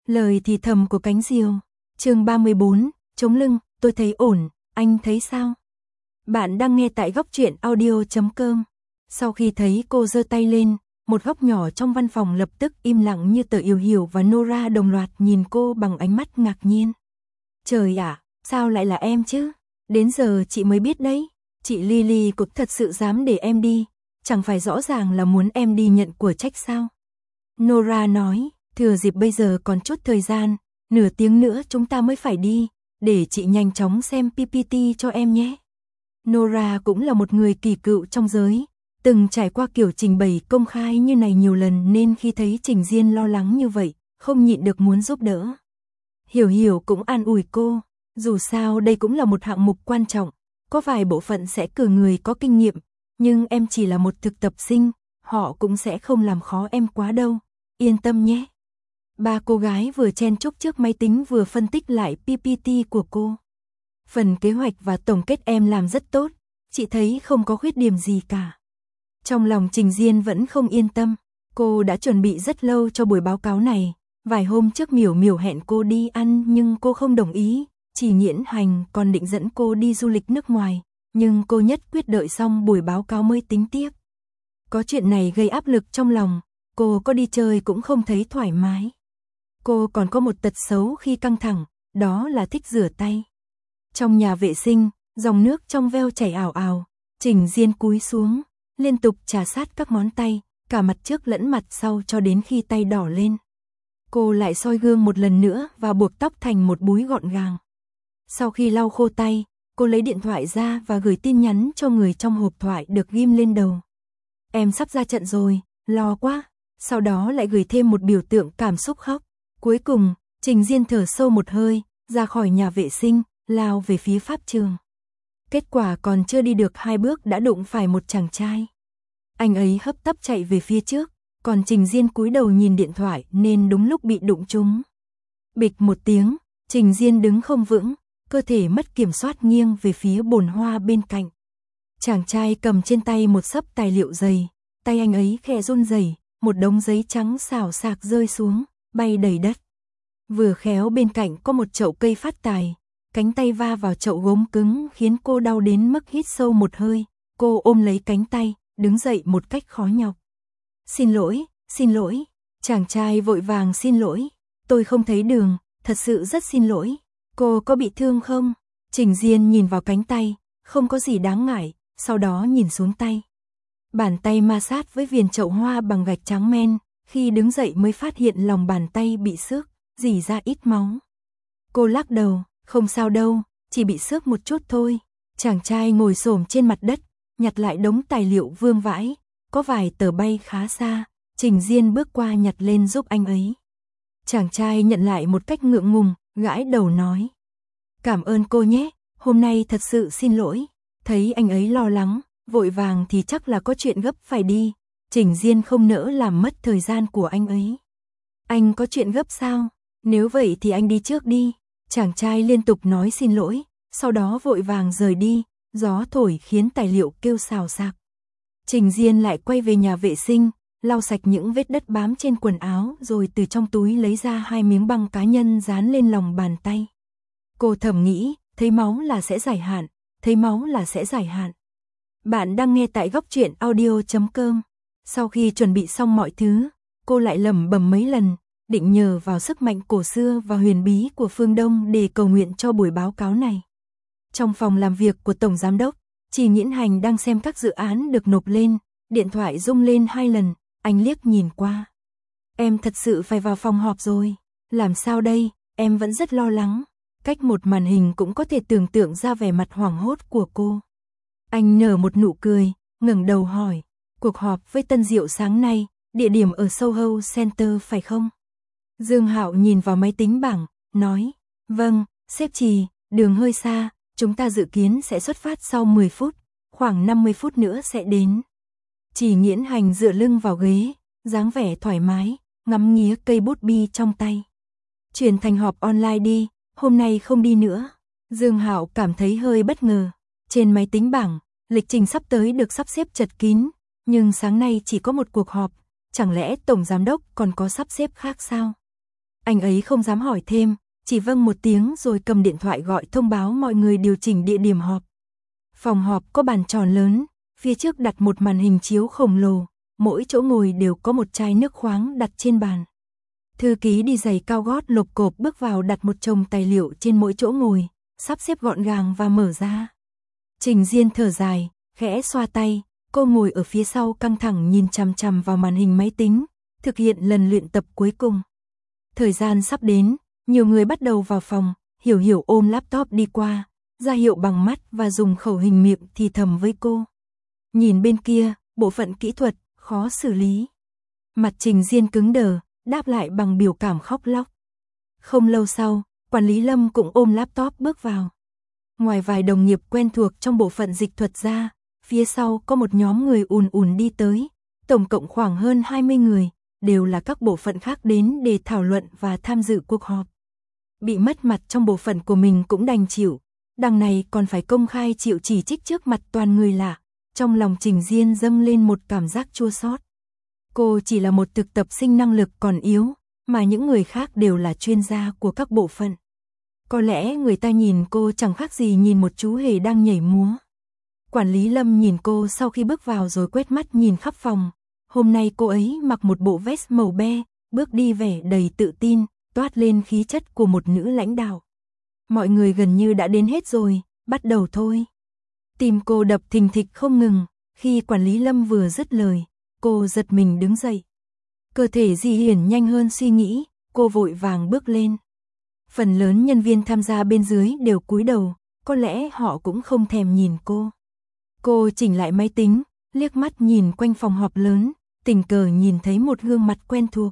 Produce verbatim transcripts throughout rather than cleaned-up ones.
Lời thì thầm của cánh diều. Chương ba mươi bốn, chống lưng, tôi thấy ổn, anh thấy sao? Bạn đang nghe tại góc truyện audio chấm com. Sau khi thấy cô giơ tay lên, một góc nhỏ trong văn phòng lập tức im lặng như tờ Yểu Hiểu và Nora đồng loạt nhìn cô bằng ánh mắt ngạc nhiên. Trời ạ, sao lại là em chứ? Đến giờ chị mới biết đấy, chị Lily cũng thật sự dám để em đi, chẳng phải rõ ràng là muốn em đi nhận của trách sao? Nora nói, thừa dịp bây giờ còn chút thời gian, nửa tiếng nữa chúng ta mới phải đi, để chị nhanh chóng xem pê pê tê cho em nhé. Nora cũng là một người kỳ cựu trong giới, từng trải qua kiểu trình bày công khai như này nhiều lần nên khi thấy Trình Diên lo lắng như vậy, không nhịn được muốn giúp đỡ. Hiểu Hiểu cũng an ủi cô, dù sao đây cũng là một hạng mục quan trọng, có vài bộ phận sẽ cử người có kinh nghiệm, nhưng em chỉ là một thực tập sinh, họ cũng sẽ không làm khó em quá đâu, yên tâm nhé. Ba cô gái vừa chen chúc trước máy tính vừa phân tích lại pê pê tê của cô. Phần kế hoạch và tổng kết em làm rất tốt, chị thấy không có khuyết điểm gì cả. Trong lòng Trình Diên vẫn không yên tâm, cô đã chuẩn bị rất lâu cho buổi báo cáo này. Vài hôm trước Miểu Miểu hẹn cô đi ăn nhưng cô không đồng ý, chỉ Nghiễn Hành còn định dẫn cô đi du lịch nước ngoài, nhưng cô nhất quyết đợi xong buổi báo cáo mới tính tiếp. Có chuyện này gây áp lực trong lòng, cô có đi chơi cũng không thấy thoải mái. Cô còn có một tật xấu khi căng thẳng, đó là thích rửa tay. Trong nhà vệ sinh, dòng nước trong veo chảy ảo ảo, Trình Diên cúi xuống, liên tục chà sát các ngón tay, cả mặt trước lẫn mặt sau cho đến khi tay đỏ lên. Cô lại soi gương một lần nữa và buộc tóc thành một búi gọn gàng. Sau khi lau khô tay, cô lấy điện thoại ra và gửi tin nhắn cho người trong hộp thoại được ghim lên đầu. Em sắp ra trận rồi, lo quá. Sau đó lại gửi thêm một biểu tượng cảm xúc khóc. Cuối cùng, Trình Diên thở sâu một hơi, ra khỏi nhà vệ sinh, lao về phía pháp trường. Kết quả còn chưa đi được hai bước đã đụng phải một chàng trai. Anh ấy hấp tấp chạy về phía trước, còn Trình Diên cúi đầu nhìn điện thoại nên đúng lúc bị đụng trúng. Bịch một tiếng, Trình Diên đứng không vững, cơ thể mất kiểm soát nghiêng về phía bồn hoa bên cạnh. Chàng trai cầm trên tay một xấp tài liệu dày, tay anh ấy khẽ run rẩy, một đống giấy trắng xào xạc rơi xuống, bay đầy đất. Vừa khéo bên cạnh có một chậu cây phát tài, cánh tay va vào chậu gốm cứng khiến cô đau đến mức hít sâu một hơi, cô ôm lấy cánh tay, đứng dậy một cách khó nhọc. Xin lỗi, xin lỗi, chàng trai vội vàng xin lỗi, tôi không thấy đường, thật sự rất xin lỗi, cô có bị thương không? Trình Diên nhìn vào cánh tay, không có gì đáng ngại, sau đó nhìn xuống tay. Bàn tay ma sát với viền chậu hoa bằng gạch trắng men, khi đứng dậy mới phát hiện lòng bàn tay bị xước, rỉ ra ít máu. Cô lắc đầu, không sao đâu, chỉ bị xước một chút thôi. Chàng trai ngồi xổm trên mặt đất, nhặt lại đống tài liệu vương vãi, có vài tờ bay khá xa, Trình Diên bước qua nhặt lên giúp anh ấy. Chàng trai nhận lại một cách ngượng ngùng, gãi đầu nói. Cảm ơn cô nhé, hôm nay thật sự xin lỗi. Thấy anh ấy lo lắng, vội vàng thì chắc là có chuyện gấp phải đi. Trình Diên không nỡ làm mất thời gian của anh ấy. Anh có chuyện gấp sao? Nếu vậy thì anh đi trước đi. Chàng trai liên tục nói xin lỗi, sau đó vội vàng rời đi, gió thổi khiến tài liệu kêu xào xạc. Trình Diên lại quay về nhà vệ sinh, lau sạch những vết đất bám trên quần áo rồi từ trong túi lấy ra hai miếng băng cá nhân dán lên lòng bàn tay. Cô thầm nghĩ, thấy máu là sẽ giải hạn, thấy máu là sẽ giải hạn. Bạn đang nghe tại góc truyện audio chấm com. Sau khi chuẩn bị xong mọi thứ, cô lại lẩm bẩm mấy lần, định nhờ vào sức mạnh cổ xưa và huyền bí của phương Đông để cầu nguyện cho buổi báo cáo này. Trong phòng làm việc của Tổng Giám đốc, Chỉ Nghiễn Hành đang xem các dự án được nộp lên, điện thoại rung lên hai lần, anh liếc nhìn qua. Em thật sự phải vào phòng họp rồi, làm sao đây, em vẫn rất lo lắng. Cách một màn hình cũng có thể tưởng tượng ra vẻ mặt hoảng hốt của cô. Anh nở một nụ cười, ngẩng đầu hỏi, cuộc họp với Tân Diệu sáng nay, địa điểm ở Soho Center phải không? Dương Hạo nhìn vào máy tính bảng, nói, vâng, sếp Trì, đường hơi xa, chúng ta dự kiến sẽ xuất phát sau mười phút, khoảng năm mươi phút nữa sẽ đến. Chỉ Nghiễn Hành dựa lưng vào ghế, dáng vẻ thoải mái, ngắm nghía cây bút bi trong tay. Chuyển thành họp online đi, hôm nay không đi nữa. Dương Hạo cảm thấy hơi bất ngờ. Trên máy tính bảng, lịch trình sắp tới được sắp xếp chật kín, nhưng sáng nay chỉ có một cuộc họp, chẳng lẽ Tổng Giám đốc còn có sắp xếp khác sao? Anh ấy không dám hỏi thêm, chỉ vâng một tiếng rồi cầm điện thoại gọi thông báo mọi người điều chỉnh địa điểm họp. Phòng họp có bàn tròn lớn, phía trước đặt một màn hình chiếu khổng lồ, mỗi chỗ ngồi đều có một chai nước khoáng đặt trên bàn. Thư ký đi giày cao gót lộp cộp bước vào đặt một chồng tài liệu trên mỗi chỗ ngồi, sắp xếp gọn gàng và mở ra. Trình Diên thở dài, khẽ xoa tay, cô ngồi ở phía sau căng thẳng nhìn chằm chằm vào màn hình máy tính, thực hiện lần luyện tập cuối cùng. Thời gian sắp đến, nhiều người bắt đầu vào phòng, Hiểu Hiểu ôm laptop đi qua, ra hiệu bằng mắt và dùng khẩu hình miệng thì thầm với cô. Nhìn bên kia, bộ phận kỹ thuật, khó xử lý. Mặt Trình Diên cứng đờ, đáp lại bằng biểu cảm khóc lóc. Không lâu sau, quản lý Lâm cũng ôm laptop bước vào. Ngoài vài đồng nghiệp quen thuộc trong bộ phận dịch thuật ra, phía sau có một nhóm người ùn ùn đi tới, tổng cộng khoảng hơn hai mươi người, đều là các bộ phận khác đến để thảo luận và tham dự cuộc họp. Bị mất mặt trong bộ phận của mình cũng đành chịu, đằng này còn phải công khai chịu chỉ trích trước mặt toàn người lạ, trong lòng Trình Diên dâng lên một cảm giác chua xót. Cô chỉ là một thực tập sinh năng lực còn yếu, mà những người khác đều là chuyên gia của các bộ phận. Có lẽ người ta nhìn cô chẳng khác gì nhìn một chú hề đang nhảy múa. Quản lý Lâm nhìn cô sau khi bước vào rồi quét mắt nhìn khắp phòng. Hôm nay cô ấy mặc một bộ vest màu be, bước đi vẻ đầy tự tin, toát lên khí chất của một nữ lãnh đạo. Mọi người gần như đã đến hết rồi, bắt đầu thôi. Tim cô đập thình thịch không ngừng, khi quản lý Lâm vừa dứt lời, cô giật mình đứng dậy. Cơ thể di chuyển nhanh hơn suy nghĩ, cô vội vàng bước lên. Phần lớn nhân viên tham gia bên dưới đều cúi đầu, có lẽ họ cũng không thèm nhìn cô. Cô chỉnh lại máy tính, liếc mắt nhìn quanh phòng họp lớn, tình cờ nhìn thấy một gương mặt quen thuộc.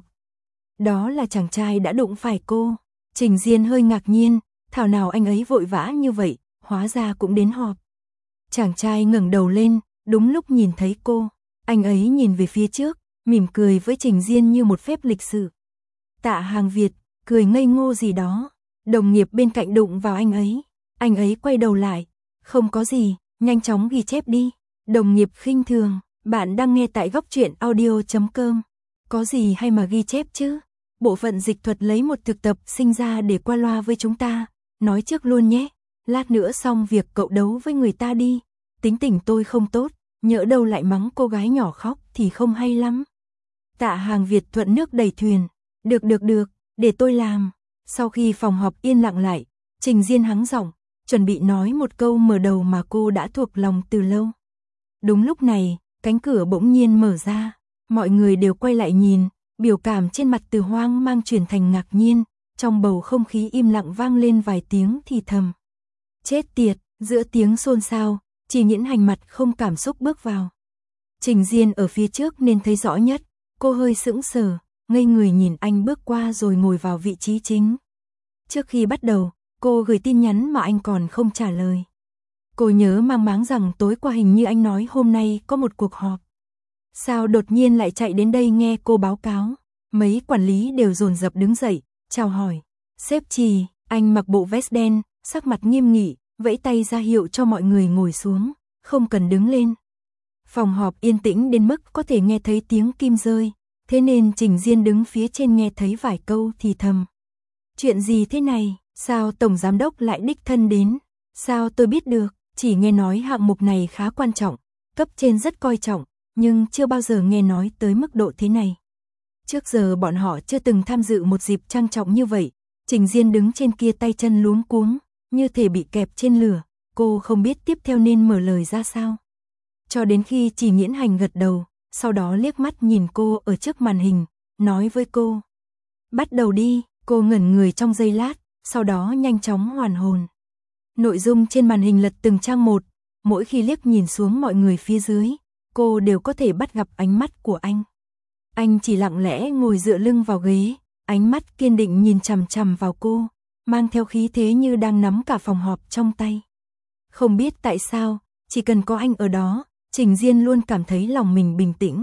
Đó là chàng trai đã đụng phải cô. Trình Diên hơi ngạc nhiên, thảo nào anh ấy vội vã như vậy, hóa ra cũng đến họp. Chàng trai ngẩng đầu lên, đúng lúc nhìn thấy cô, anh ấy nhìn về phía trước, mỉm cười với Trình Diên như một phép lịch sự. Tạ Hàng Việt, cười ngây ngô gì đó, đồng nghiệp bên cạnh đụng vào anh ấy, anh ấy quay đầu lại, không có gì, nhanh chóng ghi chép đi. Đồng nghiệp khinh thường, bạn đang nghe tại góc truyện audio chấm com. Có gì hay mà ghi chép chứ? Bộ phận dịch thuật lấy một thực tập sinh ra để qua loa với chúng ta, nói trước luôn nhé, lát nữa xong việc cậu đấu với người ta đi. Tính tình tôi không tốt, nhỡ đâu lại mắng cô gái nhỏ khóc thì không hay lắm. Tạ Hàng Việt thuận nước đẩy thuyền, được được được, để tôi làm. Sau khi phòng họp yên lặng lại, Trình Diên hắng giọng, chuẩn bị nói một câu mở đầu mà cô đã thuộc lòng từ lâu. Đúng lúc này, cánh cửa bỗng nhiên mở ra, mọi người đều quay lại nhìn, biểu cảm trên mặt từ hoang mang chuyển thành ngạc nhiên, trong bầu không khí im lặng vang lên vài tiếng thì thầm. Chết tiệt, giữa tiếng xôn xao, Chỉ Nghiễn Hành mặt không cảm xúc bước vào. Trình Diên ở phía trước nên thấy rõ nhất, cô hơi sững sờ, ngây người nhìn anh bước qua rồi ngồi vào vị trí chính. Trước khi bắt đầu, cô gửi tin nhắn mà anh còn không trả lời. Cô nhớ mang máng rằng tối qua hình như anh nói hôm nay có một cuộc họp. Sao đột nhiên lại chạy đến đây nghe cô báo cáo? Mấy quản lý đều dồn dập đứng dậy, chào hỏi. Sếp Trì, anh mặc bộ vest đen, sắc mặt nghiêm nghị, vẫy tay ra hiệu cho mọi người ngồi xuống, không cần đứng lên. Phòng họp yên tĩnh đến mức có thể nghe thấy tiếng kim rơi, thế nên Trình Diên đứng phía trên nghe thấy vài câu thì thầm. Chuyện gì thế này, sao Tổng Giám Đốc lại đích thân đến? Sao tôi biết được, chỉ nghe nói hạng mục này khá quan trọng, cấp trên rất coi trọng, nhưng chưa bao giờ nghe nói tới mức độ thế này. Trước giờ bọn họ chưa từng tham dự một dịp trang trọng như vậy. Trình Diên đứng trên kia tay chân luống cuống, như thể bị kẹp trên lửa, cô không biết tiếp theo nên mở lời ra sao. Cho đến khi Chỉ Nghiễn Hành gật đầu, sau đó liếc mắt nhìn cô ở trước màn hình, nói với cô. Bắt đầu đi, cô ngẩn người trong giây lát, sau đó nhanh chóng hoàn hồn. Nội dung trên màn hình lật từng trang một, mỗi khi liếc nhìn xuống mọi người phía dưới, cô đều có thể bắt gặp ánh mắt của anh. Anh chỉ lặng lẽ ngồi dựa lưng vào ghế, ánh mắt kiên định nhìn chằm chằm vào cô, mang theo khí thế như đang nắm cả phòng họp trong tay. Không biết tại sao, chỉ cần có anh ở đó, Trình Diên luôn cảm thấy lòng mình bình tĩnh.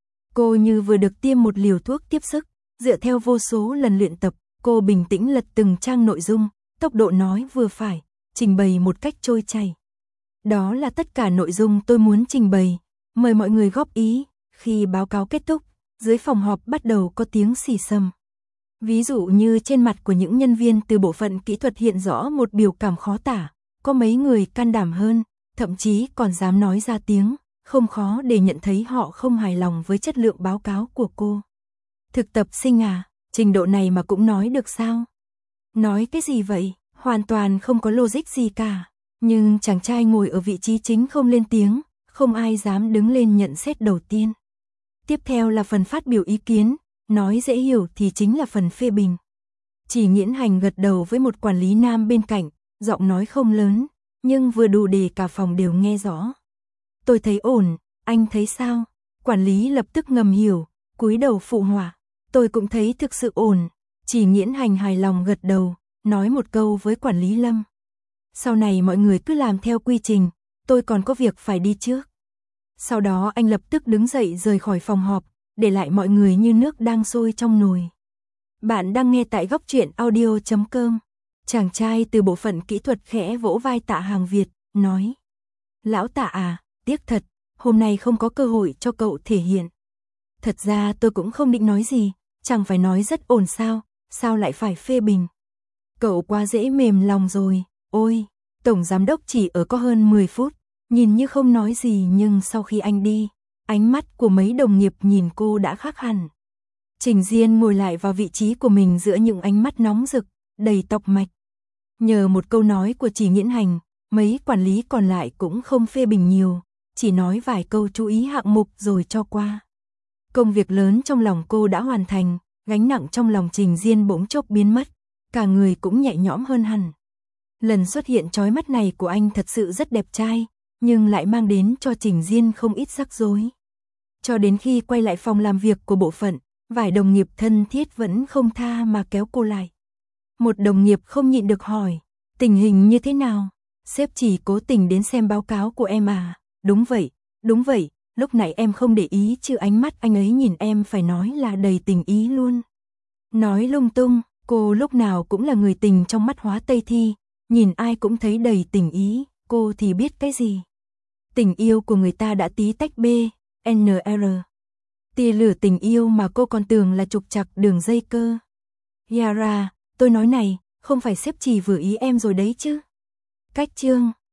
Cô như vừa được tiêm một liều thuốc tiếp sức, dựa theo vô số lần luyện tập, cô bình tĩnh lật từng trang nội dung, tốc độ nói vừa phải, trình bày một cách trôi chảy. Đó là tất cả nội dung tôi muốn trình bày, mời mọi người góp ý. Khi báo cáo kết thúc, dưới phòng họp bắt đầu có tiếng xì xầm. Ví dụ như trên mặt của những nhân viên từ bộ phận kỹ thuật hiện rõ một biểu cảm khó tả, có mấy người can đảm hơn, thậm chí còn dám nói ra tiếng, không khó để nhận thấy họ không hài lòng với chất lượng báo cáo của cô. Thực tập sinh à, trình độ này mà cũng nói được sao? Nói cái gì vậy? Hoàn toàn không có logic gì cả. Nhưng chàng trai ngồi ở vị trí chính không lên tiếng, không ai dám đứng lên nhận xét đầu tiên. Tiếp theo là phần phát biểu ý kiến, nói dễ hiểu thì chính là phần phê bình. Chỉ Nghiễn Hành gật đầu với một quản lý nam bên cạnh, giọng nói không lớn, nhưng vừa đủ để cả phòng đều nghe rõ. Tôi thấy ổn, anh thấy sao? Quản lý lập tức ngầm hiểu, cúi đầu phụ họa. Tôi cũng thấy thực sự ổn. Chỉ Nghiễn Hành hài lòng gật đầu, nói một câu với quản lý Lâm. Sau này mọi người cứ làm theo quy trình, tôi còn có việc phải đi trước. Sau đó anh lập tức đứng dậy rời khỏi phòng họp, để lại mọi người như nước đang sôi trong nồi. Bạn đang nghe tại góc truyện audio chấm com. Chàng trai từ bộ phận kỹ thuật khẽ vỗ vai Tạ Hàng Việt, nói. Lão Tạ à, tiếc thật, hôm nay không có cơ hội cho cậu thể hiện. Thật ra tôi cũng không định nói gì, chẳng phải nói rất ổn sao, sao lại phải phê bình. Cậu quá dễ mềm lòng rồi, ôi, tổng giám đốc chỉ ở có hơn mười phút, nhìn như không nói gì nhưng sau khi anh đi, ánh mắt của mấy đồng nghiệp nhìn cô đã khác hẳn. Trình Diên ngồi lại vào vị trí của mình giữa những ánh mắt nóng rực, đầy tọc mạch. Nhờ một câu nói của Chỉ Nghiễn Hành, mấy quản lý còn lại cũng không phê bình nhiều, chỉ nói vài câu chú ý hạng mục rồi cho qua. Công việc lớn trong lòng cô đã hoàn thành, gánh nặng trong lòng Trình Diên bỗng chốc biến mất, cả người cũng nhẹ nhõm hơn hẳn. Lần xuất hiện chói mắt này của anh thật sự rất đẹp trai, nhưng lại mang đến cho Trình Diên không ít rắc rối. Cho đến khi quay lại phòng làm việc của bộ phận, vài đồng nghiệp thân thiết vẫn không tha mà kéo cô lại. Một đồng nghiệp không nhịn được hỏi, tình hình như thế nào? Sếp chỉ cố tình đến xem báo cáo của em à? Đúng vậy, đúng vậy, lúc nãy em không để ý chứ ánh mắt anh ấy nhìn em phải nói là đầy tình ý luôn. Nói lung tung, cô lúc nào cũng là người tình trong mắt Hóa Tây Thi, nhìn ai cũng thấy đầy tình ý, cô thì biết cái gì. Tình yêu của người ta đã tí tách B, N R. Tia lửa tình yêu mà cô còn tưởng là trục trặc đường dây cơ. Yara, tôi nói này, không phải sếp chỉ vừa ý em rồi đấy chứ. Cách chương